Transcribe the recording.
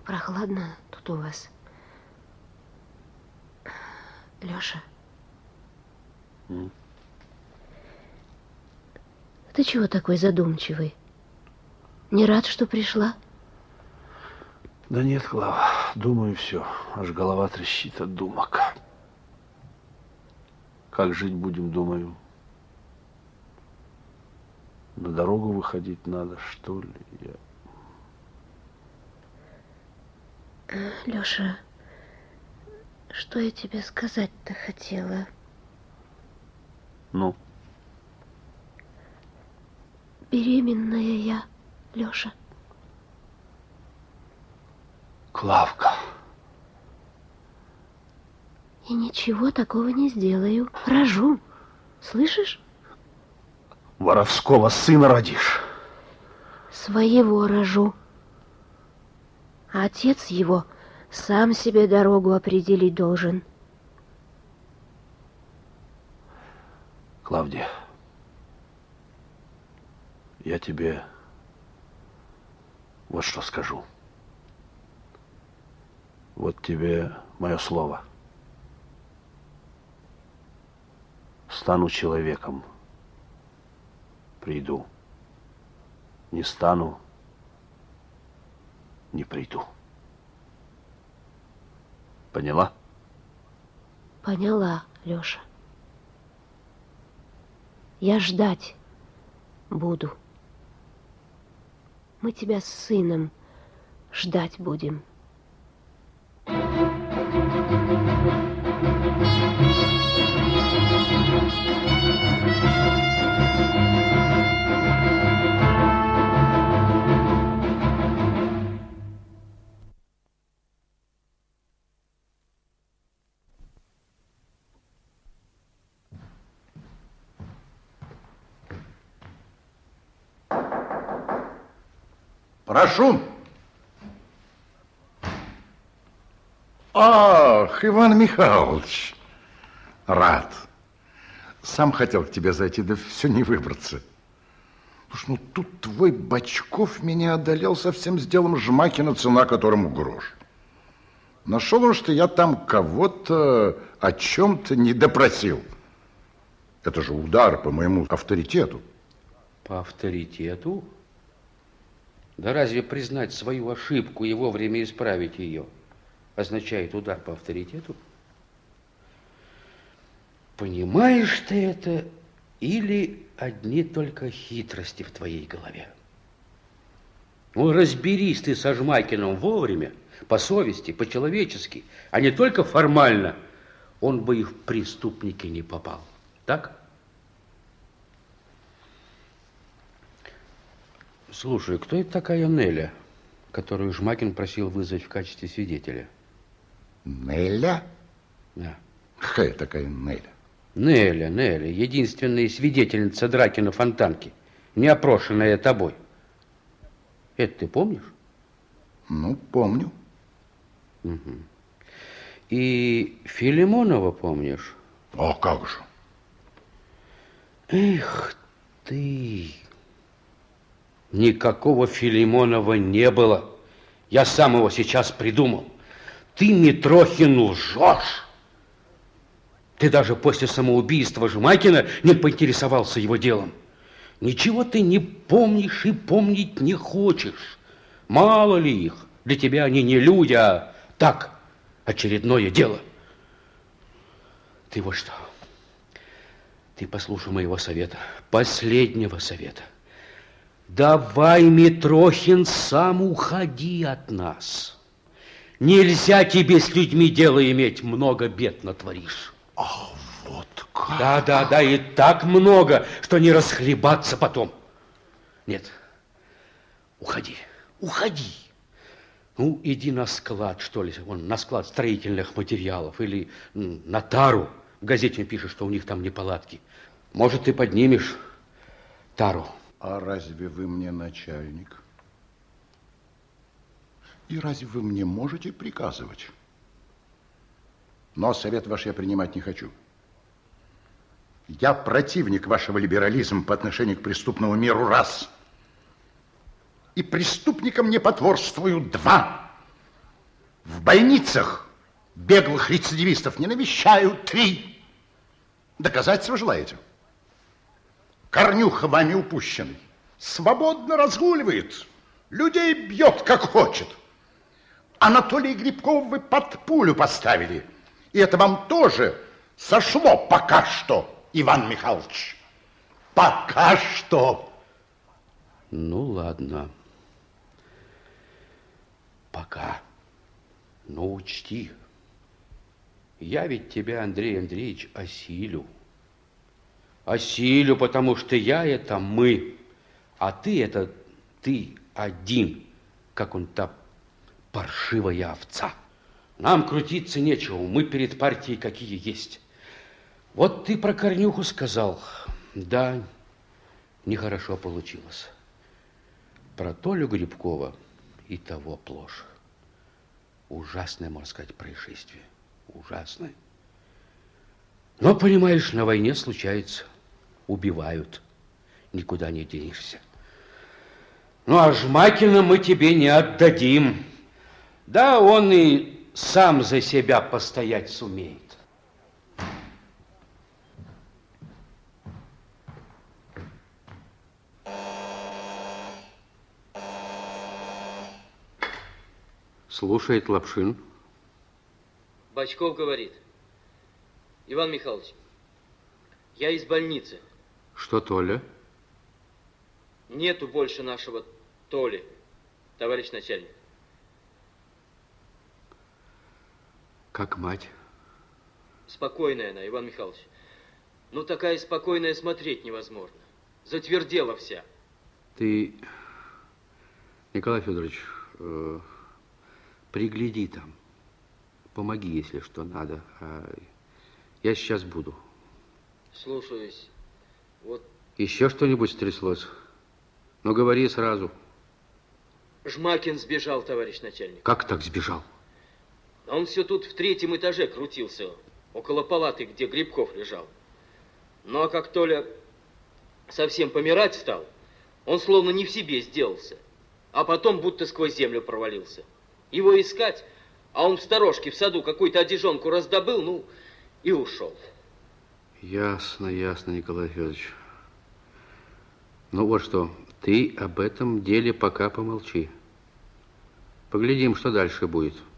прохладно тут у вас. Лёша. Ты чего такой задумчивый? Не рад, что пришла? Да нет, Клава, думаю, все. Аж голова трещит от думок. Как жить будем, думаю. На дорогу выходить надо, что ли? Лёша, что я тебе сказать-то хотела? Ну? Беременная я, Лёша. Клавка. И ничего такого не сделаю. Рожу. Слышишь? Воровского сына родишь. Своего рожу. А отец его сам себе дорогу определить должен. Клавдия, я тебе вот что скажу. Вот тебе мое слово. Стану человеком. Приду. Не стану, не приду. Поняла? Поняла, Лёша. Я ждать буду. Мы тебя с сыном ждать будем. Прошу. Ах, Иван Михайлович, рад. Сам хотел к тебе зайти, да все не выбраться. Слушай, ну тут твой Бочков меня одолел совсем с делом Жмакина, цена которому грош. Нашел он, что я там кого-то о чем-то не допросил. Это же удар по моему авторитету. По авторитету? Да разве признать свою ошибку и вовремя исправить ее означает удар по авторитету? Понимаешь ты это или одни только хитрости в твоей голове? Ну, разберись ты со Жмакиным вовремя, по совести, по-человечески, а не только формально, он бы и в преступники не попал. Так? Слушай, кто это такая Неля, которую Жмакин просил вызвать в качестве свидетеля? Неля? Да. Какая такая Неля? Неля, единственная свидетельница драки на Фонтанке, не опрошенная тобой. Это ты помнишь? Ну, помню. Угу. И Филимонова помнишь? О, как же. Эх ты... Никакого Филимонова не было. Я сам его сейчас придумал. Ты, Митрохин, лжешь. Ты даже после самоубийства Жмакина не поинтересовался его делом. Ничего ты не помнишь и помнить не хочешь. Мало ли их. Для тебя они не люди, а так, очередное дело. Ты вот что. Ты послушай моего совета, последнего совета. Давай, Митрохин, сам уходи от нас. Нельзя тебе с людьми дело иметь, много бед натворишь. Ах, вот как. Да, и так много, что не расхлебаться потом. Нет, уходи. Ну, иди на склад, что ли, вон, на склад строительных материалов или на тару. В газете пишут, что у них там неполадки. Может, ты поднимешь тару. А разве вы мне начальник? И разве вы мне можете приказывать? Но совет ваш я принимать не хочу. Я противник вашего либерализма по отношению к преступному миру, раз. И преступникам не потворствую, два. В больницах беглых рецидивистов не навещают 3. Доказательства желаете? Корнюха вами упущенный свободно разгуливает, людей бьет, как хочет. Анатолия Грибкова вы под пулю поставили. И это вам тоже сошло пока что, Иван Михайлович. Пока что. Ну, ладно. Пока. Но учти, я ведь тебя, Андрей Андреевич, осилю. Осилю, потому что я это мы, а ты это ты один, как он та паршивая овца. Нам крутиться нечего, мы перед партией какие есть. Вот ты про Корнюху сказал. Да, нехорошо получилось. Про Толю Грибкова и того плошь. Ужасное, можно сказать, происшествие. Ужасное. Но, понимаешь, на войне случается. Убивают. Никуда не денешься. Ну, а Жмакина мы тебе не отдадим. Да, он и сам за себя постоять сумеет. Слушает Лапшин. Бочков говорит. Иван Михайлович, я из больницы. Что, Толя? Нету больше нашего Толи, товарищ начальник. Как мать? Спокойная она, Иван Михайлович. Ну, такая спокойная смотреть невозможно. Затвердела вся. Ты, Николай Федорович, пригляди там. Помоги, если что надо. Я сейчас буду. Слушаюсь. Вот. Еще что-нибудь стряслось? Ну, говори сразу. Жмакин сбежал, товарищ начальник. Как так сбежал? А он все тут в 3-м этаже крутился, около палаты, где Грибков лежал. Ну, а как Толя совсем помирать стал, он словно не в себе сделался, а потом будто сквозь землю провалился. Его искать, а он в сторожке в саду какую-то одежонку раздобыл, ну, и ушел. Ясно, ясно, Николай Федорович. Ну вот что, ты об этом деле пока помолчи. Поглядим, что дальше будет.